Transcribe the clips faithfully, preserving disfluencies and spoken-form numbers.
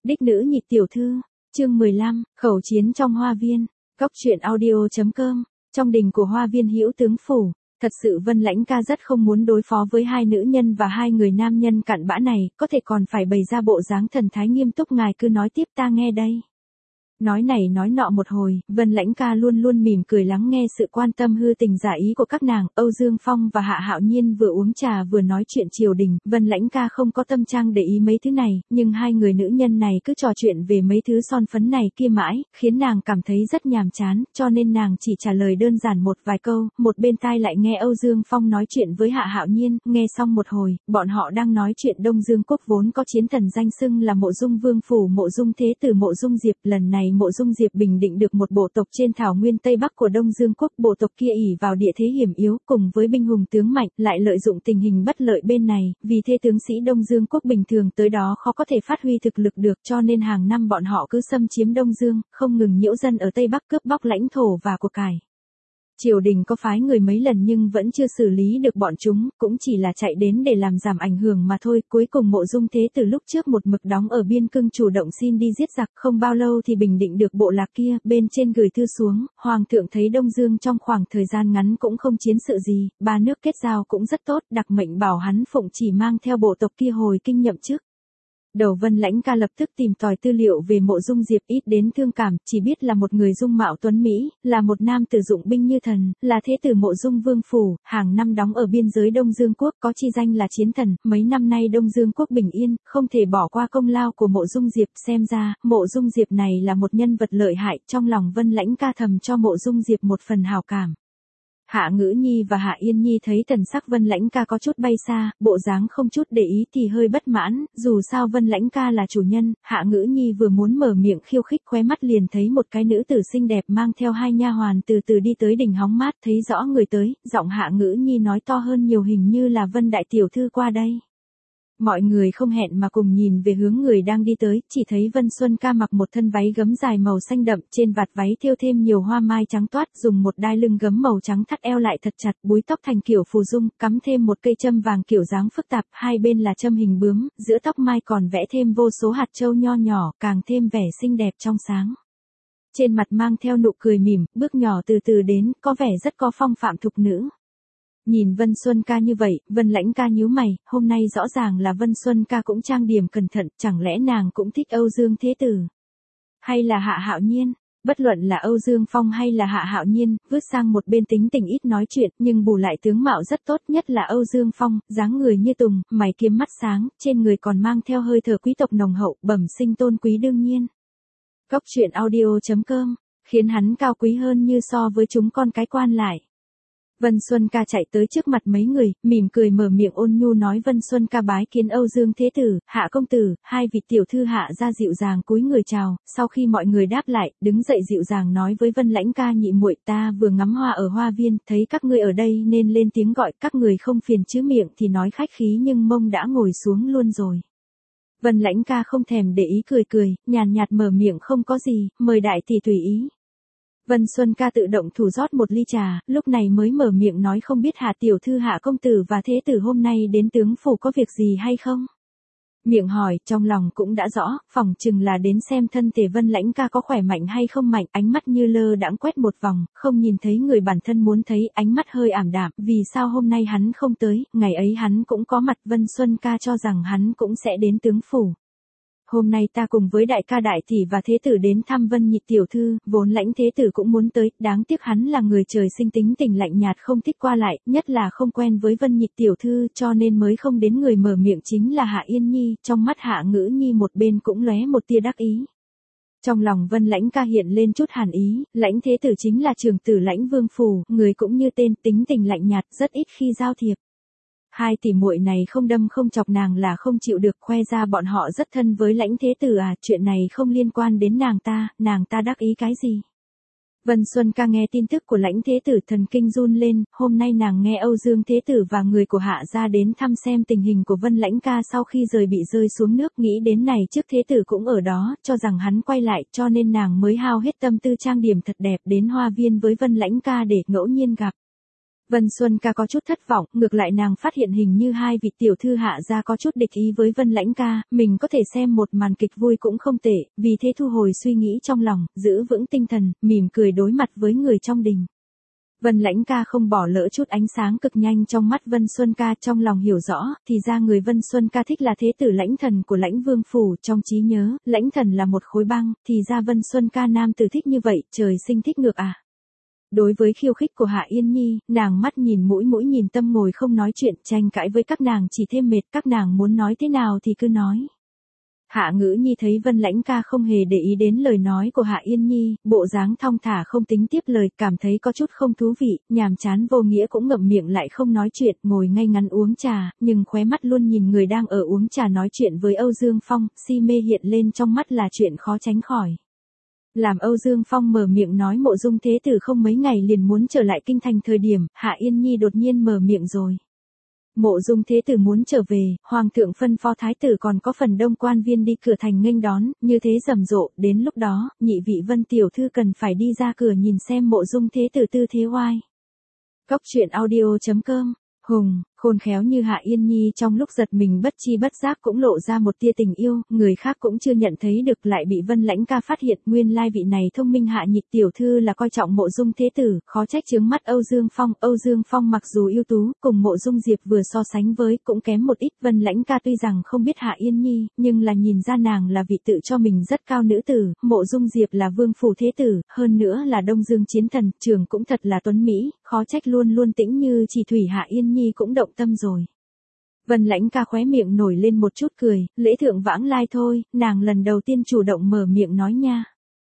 Đích nữ nhị tiểu thư, chương mười lăm, khẩu chiến trong hoa viên, cóc truyện audio.com, trong đình của hoa viên Hữu Tướng Phủ, thật sự Vân Lãnh Ca rất không muốn đối phó với hai nữ nhân và hai người nam nhân cặn bã này, có thể còn phải bày ra bộ dáng thần thái nghiêm túc, ngài cứ nói tiếp ta nghe đây. Nói này nói nọ một hồi, Vân Lãnh Ca luôn luôn mỉm cười lắng nghe sự quan tâm hư tình giả ý của các nàng. Âu Dương Phong và Hạ Hạo Nhiên vừa uống trà vừa nói chuyện triều đình, Vân Lãnh Ca không có tâm trạng để ý mấy thứ này, nhưng hai người nữ nhân này cứ trò chuyện về mấy thứ son phấn này kia mãi, khiến nàng cảm thấy rất nhàm chán, cho nên nàng chỉ trả lời đơn giản một vài câu, một bên tai lại nghe Âu Dương Phong nói chuyện với Hạ Hạo Nhiên. Nghe xong một hồi, bọn họ đang nói chuyện Đông Dương Quốc vốn có chiến thần danh xưng là Mộ Dung Vương Phủ Mộ Dung Thế Tử Mộ Dung Diệp, lần này Mộ Dung Diệp bình định được một bộ tộc trên thảo nguyên Tây Bắc của Đông Dương Quốc. Bộ tộc kia ỷ vào địa thế hiểm yếu, cùng với binh hùng tướng mạnh, lại lợi dụng tình hình bất lợi bên này, vì thế tướng sĩ Đông Dương Quốc bình thường tới đó khó có thể phát huy thực lực được, cho nên hàng năm bọn họ cứ xâm chiếm Đông Dương, không ngừng nhiễu dân ở Tây Bắc, cướp bóc lãnh thổ và của cải. Triều đình có phái người mấy lần nhưng vẫn chưa xử lý được bọn chúng, cũng chỉ là chạy đến để làm giảm ảnh hưởng mà thôi. Cuối cùng Mộ Dung Thế Tử lúc trước một mực đóng ở biên cương chủ động xin đi giết giặc, không bao lâu thì bình định được bộ lạc kia, bên trên gửi thư xuống, Hoàng thượng thấy Đông Dương trong khoảng thời gian ngắn cũng không chiến sự gì, ba nước kết giao cũng rất tốt, đặc mệnh bảo hắn phụng chỉ mang theo bộ tộc kia hồi kinh nhậm chức. Đầu Vân Lãnh Ca lập tức tìm tòi tư liệu về Mộ Dung Diệp, ít đến thương cảm, chỉ biết là một người dung mạo tuấn Mỹ, là một nam tử dụng binh như thần, là thế tử Mộ Dung Vương Phủ, hàng năm đóng ở biên giới Đông Dương Quốc, có chi danh là chiến thần. Mấy năm nay Đông Dương Quốc bình yên, không thể bỏ qua công lao của Mộ Dung Diệp, xem ra, Mộ Dung Diệp này là một nhân vật lợi hại, trong lòng Vân Lãnh Ca thầm cho Mộ Dung Diệp một phần hảo cảm. Hạ Ngữ Nhi và Hạ Yên Nhi thấy thần sắc Vân Lãnh Ca có chút bay xa, bộ dáng không chút để ý thì hơi bất mãn, dù sao Vân Lãnh Ca là chủ nhân. Hạ Ngữ Nhi vừa muốn mở miệng khiêu khích, khóe mắt liền thấy một cái nữ tử xinh đẹp mang theo hai nha hoàn từ từ đi tới đỉnh hóng mát, thấy rõ người tới, giọng Hạ Ngữ Nhi nói to hơn nhiều, hình như là Vân đại tiểu thư qua đây. Mọi người không hẹn mà cùng nhìn về hướng người đang đi tới, chỉ thấy Vân Xuân Ca mặc một thân váy gấm dài màu xanh đậm, trên vạt váy thêu thêm nhiều hoa mai trắng toát, dùng một đai lưng gấm màu trắng thắt eo lại thật chặt, búi tóc thành kiểu phù dung, cắm thêm một cây châm vàng kiểu dáng phức tạp, hai bên là châm hình bướm, giữa tóc mai còn vẽ thêm vô số hạt châu nho nhỏ, càng thêm vẻ xinh đẹp trong sáng. Trên mặt mang theo nụ cười mỉm, bước nhỏ từ từ đến, có vẻ rất có phong phạm thục nữ. Nhìn Vân Xuân Ca như vậy, Vân Lãnh Ca nhíu mày, hôm nay rõ ràng là Vân Xuân Ca cũng trang điểm cẩn thận, chẳng lẽ nàng cũng thích Âu Dương Thế Tử? Hay là Hạ Hạo Nhiên? Bất luận là Âu Dương Phong hay là Hạ Hạo Nhiên, vứt sang một bên tính tình ít nói chuyện, nhưng bù lại tướng mạo rất tốt, nhất là Âu Dương Phong, dáng người như tùng, mày kiếm mắt sáng, trên người còn mang theo hơi thở quý tộc nồng hậu, bẩm sinh tôn quý đương nhiên. Cóc truyện audio.com, khiến hắn cao quý hơn như so với chúng con cái quan lại. Vân Xuân Ca chạy tới trước mặt mấy người, mỉm cười mở miệng ôn nhu nói: Vân Xuân Ca bái kiến Âu Dương Thế Tử, Hạ công tử. Hai vị tiểu thư Hạ ra dịu dàng cúi người chào, sau khi mọi người đáp lại, đứng dậy dịu dàng nói với Vân Lãnh Ca: nhị muội, ta vừa ngắm hoa ở hoa viên, thấy các ngươi ở đây nên lên tiếng gọi, các người không phiền chứ? Miệng thì nói khách khí nhưng mông đã ngồi xuống luôn rồi. Vân Lãnh Ca không thèm để ý, cười cười, nhàn nhạt mở miệng: không có gì, mời đại tỷ tùy ý. Vân Xuân Ca tự động thủ rót một ly trà, lúc này mới mở miệng nói: không biết Hạ tiểu thư Hạ công tử và thế tử hôm nay đến tướng phủ có việc gì hay không? Miệng hỏi, trong lòng cũng đã rõ, phỏng chừng là đến xem thân thể Vân Lãnh Ca có khỏe mạnh hay không mạnh, ánh mắt như lơ đãng quét một vòng, không nhìn thấy người bản thân muốn thấy, ánh mắt hơi ảm đạm, vì sao hôm nay hắn không tới, ngày ấy hắn cũng có mặt. Vân Xuân Ca cho rằng hắn cũng sẽ đến tướng phủ. Hôm nay ta cùng với đại ca đại tỷ và thế tử đến thăm Vân nhị tiểu thư, vốn Lãnh thế tử cũng muốn tới, đáng tiếc hắn là người trời sinh tính tình lạnh nhạt, không thích qua lại, nhất là không quen với Vân nhị tiểu thư, cho nên mới không đến. Người mở miệng chính là Hạ Yên Nhi, trong mắt Hạ Ngữ Nhi một bên cũng lóe một tia đắc ý. Trong lòng Vân Lãnh Ca hiện lên chút hàn ý, Lãnh thế tử chính là trưởng tử Lãnh Vương Phủ, người cũng như tên, tính tình lạnh nhạt, rất ít khi giao thiệp. Hai tỷ muội này không đâm không chọc nàng là không chịu được, khoe ra bọn họ rất thân với Lãnh thế tử à, chuyện này không liên quan đến nàng ta, nàng ta đắc ý cái gì? Vân Xuân Ca nghe tin tức của Lãnh thế tử thần kinh run lên, hôm nay nàng nghe Âu Dương Thế Tử và người của Hạ gia đến thăm xem tình hình của Vân Lãnh Ca sau khi rời bị rơi xuống nước, nghĩ đến này trước Thế Tử cũng ở đó, cho rằng hắn quay lại, cho nên nàng mới hao hết tâm tư trang điểm thật đẹp đến hoa viên với Vân Lãnh Ca để ngẫu nhiên gặp. Vân Xuân Ca có chút thất vọng, ngược lại nàng phát hiện hình như hai vị tiểu thư hạ gia có chút địch ý với Vân Lãnh Ca, mình có thể xem một màn kịch vui cũng không tệ, vì thế thu hồi suy nghĩ trong lòng, giữ vững tinh thần, mỉm cười đối mặt với người trong đình. Vân Lãnh Ca không bỏ lỡ chút ánh sáng cực nhanh trong mắt Vân Xuân Ca, trong lòng hiểu rõ, thì ra người Vân Xuân Ca thích là thế tử Lãnh Thần của Lãnh Vương phủ, trong trí nhớ, Lãnh Thần là một khối băng, thì ra Vân Xuân Ca nam tử thích như vậy, trời sinh thích ngược à. Đối với khiêu khích của Hạ Yên Nhi, nàng mắt nhìn mũi mũi nhìn tâm ngồi không nói chuyện, tranh cãi với các nàng chỉ thêm mệt, các nàng muốn nói thế nào thì cứ nói. Hạ Ngữ Nhi thấy Vân Lãnh Ca không hề để ý đến lời nói của Hạ Yên Nhi, bộ dáng thong thả không tính tiếp lời, cảm thấy có chút không thú vị, nhàm chán vô nghĩa cũng ngậm miệng lại không nói chuyện, ngồi ngay ngắn uống trà, nhưng khóe mắt luôn nhìn người đang ở uống trà nói chuyện với Âu Dương Phong, si mê hiện lên trong mắt là chuyện khó tránh khỏi. Làm Âu Dương Phong mở miệng nói Mộ Dung Thế Tử không mấy ngày liền muốn trở lại kinh thành thời điểm, Hạ Yên Nhi đột nhiên mở miệng rồi. Mộ Dung Thế Tử muốn trở về, Hoàng thượng phân phó Thái tử còn có phần đông quan viên đi cửa thành nghênh đón, như thế rầm rộ, đến lúc đó, nhị vị Vân tiểu thư cần phải đi ra cửa nhìn xem Mộ Dung Thế Tử tư thế oai. Cóc truyện audio chấm com Hùng, khôn khéo như Hạ Yên Nhi trong lúc giật mình bất chi bất giác cũng lộ ra một tia tình yêu, người khác cũng chưa nhận thấy được lại bị Vân Lãnh Ca phát hiện, nguyên lai vị này thông minh Hạ nhị tiểu thư là coi trọng Mộ Dung Thế Tử, khó trách chướng mắt Âu Dương Phong, Âu Dương Phong mặc dù ưu tú, cùng Mộ Dung Diệp vừa so sánh với, cũng kém một ít, Vân Lãnh Ca tuy rằng không biết Hạ Yên Nhi, nhưng là nhìn ra nàng là vị tự cho mình rất cao nữ tử, Mộ Dung Diệp là vương phủ thế tử, hơn nữa là Đông Dương chiến thần, trường cũng thật là tuấn mỹ, khó trách luôn luôn tĩnh như chỉ thủy Hạ Yên Nhi cũng động tâm rồi. Vân Lãnh Ca khóe miệng nổi lên một chút cười, lễ thượng vãng lai thôi, nàng lần đầu tiên chủ động mở miệng nói nha.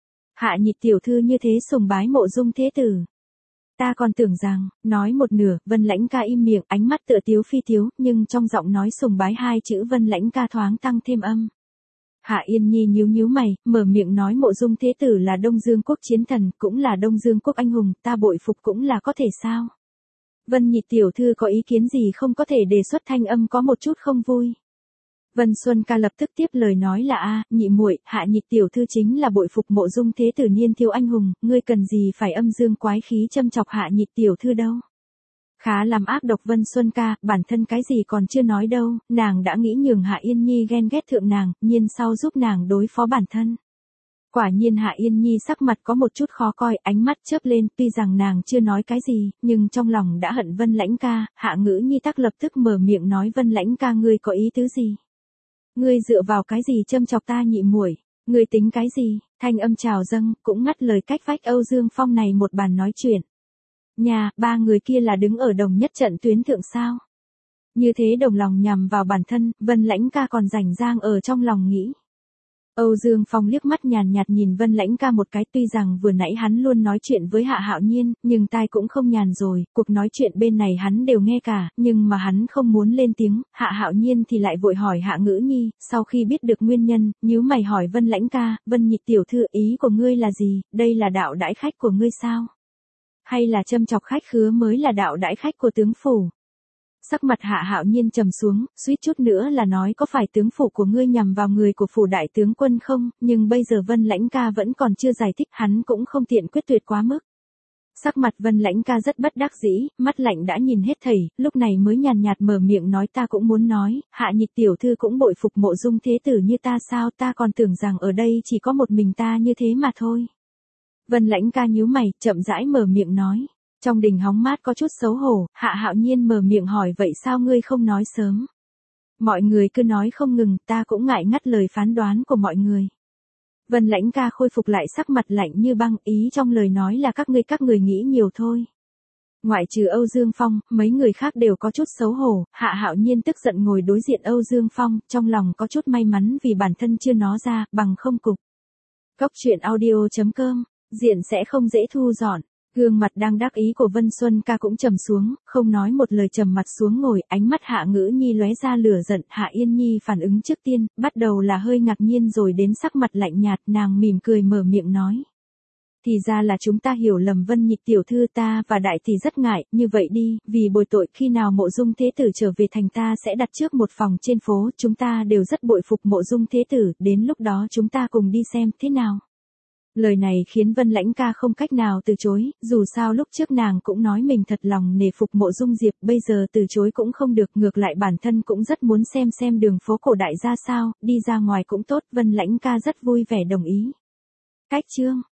Hạ nhị tiểu thư như thế sùng bái Mộ Dung Thế Tử. Ta còn tưởng rằng, nói một nửa, Vân Lãnh Ca im miệng, ánh mắt tựa tiếu phi tiếu, nhưng trong giọng nói sùng bái hai chữ Vân Lãnh Ca thoáng tăng thêm âm. Hạ Yên Nhi nhíu nhíu mày, mở miệng nói Mộ Dung Thế Tử là Đông Dương quốc chiến thần, cũng là Đông Dương quốc anh hùng, ta bội phục cũng là có thể sao? Vân nhị tiểu thư có ý kiến gì không, có thể đề xuất, thanh âm có một chút không vui. Vân Xuân Ca lập tức tiếp lời nói là a, nhị muội, Hạ nhị tiểu thư chính là bội phục Mộ Dung Thế Tử niên thiếu anh hùng, ngươi cần gì phải âm dương quái khí châm chọc Hạ nhị tiểu thư đâu. Khá làm ác độc Vân Xuân Ca, bản thân cái gì còn chưa nói đâu, nàng đã nghĩ nhường Hạ Yên Nhi ghen ghét thượng nàng, nhiên sau giúp nàng đối phó bản thân. Quả nhiên Hạ Yên Nhi sắc mặt có một chút khó coi, ánh mắt chớp lên, tuy rằng nàng chưa nói cái gì, nhưng trong lòng đã hận Vân Lãnh Ca, Hạ Ngữ Nhi tắc lập tức mở miệng nói Vân Lãnh Ca ngươi có ý tứ gì? Ngươi dựa vào cái gì châm chọc ta nhị muội? Ngươi tính cái gì? Thanh âm trào dâng, cũng ngắt lời cách vách Âu Dương Phong này một bàn nói chuyện. Nhà, ba người kia là đứng ở đồng nhất trận tuyến thượng sao? Như thế đồng lòng nhằm vào bản thân, Vân Lãnh Ca còn rảnh rang ở trong lòng nghĩ. Âu Dương Phong liếc mắt nhàn nhạt nhìn Vân Lãnh Ca một cái, tuy rằng vừa nãy hắn luôn nói chuyện với Hạ Hạo Nhiên, nhưng tai cũng không nhàn rồi, cuộc nói chuyện bên này hắn đều nghe cả, nhưng mà hắn không muốn lên tiếng, Hạ Hạo Nhiên thì lại vội hỏi Hạ Ngữ Nhi, sau khi biết được nguyên nhân, nhíu mày hỏi Vân Lãnh Ca, Vân nhị tiểu thư ý của ngươi là gì, đây là đạo đãi khách của ngươi sao? Hay là châm chọc khách khứa mới là đạo đãi khách của tướng phủ? Sắc mặt Hạ Hạo Nhiên trầm xuống, suýt chút nữa là nói có phải tướng phủ của ngươi nhằm vào người của phủ đại tướng quân không, nhưng bây giờ Vân Lãnh Ca vẫn còn chưa giải thích, hắn cũng không tiện quyết tuyệt quá mức. Sắc mặt Vân Lãnh Ca rất bất đắc dĩ, mắt lạnh đã nhìn hết thảy, lúc này mới nhàn nhạt mở miệng nói ta cũng muốn nói, Hạ nhị tiểu thư cũng bội phục Mộ Dung Thế Tử như ta sao, ta còn tưởng rằng ở đây chỉ có một mình ta như thế mà thôi. Vân Lãnh Ca nhíu mày, chậm rãi mở miệng nói. Trong đình hóng mát có chút xấu hổ, Hạ Hạo Nhiên mở miệng hỏi vậy sao ngươi không nói sớm? Mọi người cứ nói không ngừng, ta cũng ngại ngắt lời phán đoán của mọi người. Vân Lãnh Ca khôi phục lại sắc mặt lạnh như băng, ý trong lời nói là các ngươi các người nghĩ nhiều thôi. Ngoại trừ Âu Dương Phong, mấy người khác đều có chút xấu hổ, Hạ Hạo Nhiên tức giận ngồi đối diện Âu Dương Phong, trong lòng có chút may mắn vì bản thân chưa nó ra, bằng không cục. Cóc truyện audio chấm com, diện sẽ không dễ thu dọn. Gương mặt đang đắc ý của Vân Xuân Ca cũng trầm xuống, không nói một lời trầm mặt xuống ngồi, ánh mắt Hạ Ngữ Nhi lóe ra lửa giận, Hạ Yên Nhi phản ứng trước tiên, bắt đầu là hơi ngạc nhiên rồi đến sắc mặt lạnh nhạt, nàng mỉm cười mở miệng nói. Thì ra là chúng ta hiểu lầm Vân nhị tiểu thư, ta và đại tỷ rất ngại, như vậy đi, vì bồi tội khi nào Mộ Dung Thế Tử trở về thành ta sẽ đặt trước một phòng trên phố, chúng ta đều rất bội phục Mộ Dung Thế Tử, đến lúc đó chúng ta cùng đi xem thế nào. Lời này khiến Vân Lãnh ca không cách nào từ chối, dù sao lúc trước nàng cũng nói mình thật lòng nể phục Mộ Dung Diệp, bây giờ từ chối cũng không được, ngược lại bản thân cũng rất muốn xem xem đường phố cổ đại ra sao, đi ra ngoài cũng tốt, Vân Lãnh ca rất vui vẻ đồng ý. Cách chương